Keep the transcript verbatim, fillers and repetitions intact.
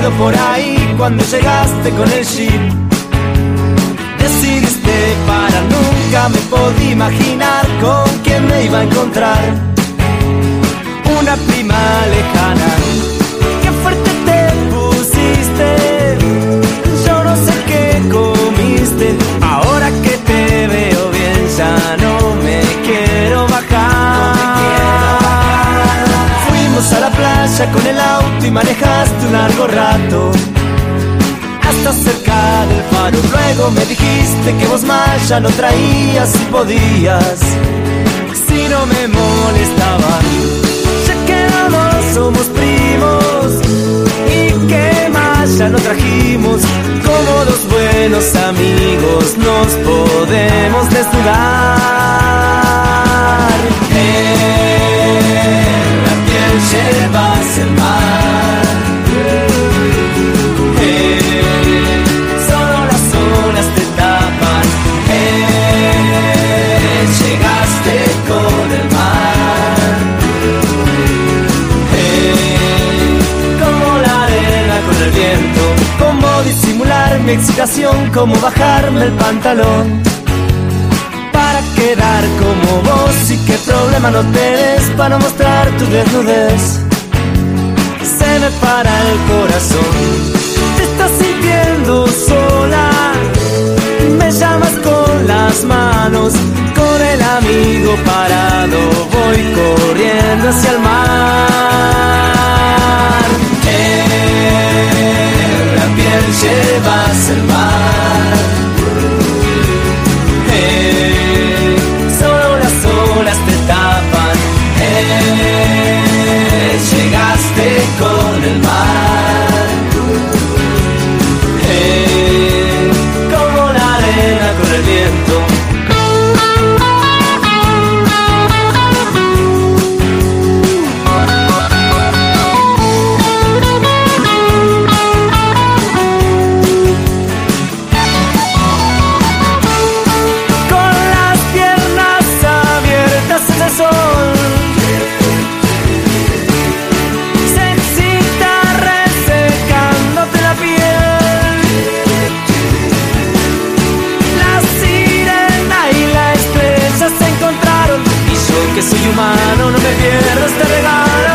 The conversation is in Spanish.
perdido por ahí cuando llegaste con el jeep. Decidiste para nunca, me podía imaginar con quién me iba a encontrar. Una prima lejana, qué fuerte te pusiste. Yo no sé qué comiste, ahora que te veo bien ya no me quiero bajar. Fuimos a la playa con el auto y manejaste un largo rato hasta cerca del faro. Luego me dijiste que vos más ya no traías si podías, si no me molestaba, ya que los dos somos primos. Y que más ya no trajimos, como dos buenos amigos nos podemos desnudar. En la piel llevas el mar, eh, solo las olas te tapan. Eh, llegaste con el mar, eh, como la arena con el viento. Cómo disimular mi excitación, cómo bajarme el pantalón para quedar como vos. Y qué problema no tenés para mostrar tu desnudez. Se me para el corazón, te estás sintiendo sola. Me llamas con las manos, con el amigo parado voy corriendo hacia el mar. En la piel llevas el mar, eh, solo las olas te tapan. Eh, llegaste con el mar, eh, como la arena con el viento. Que soy humano, no me pierdo este regalo.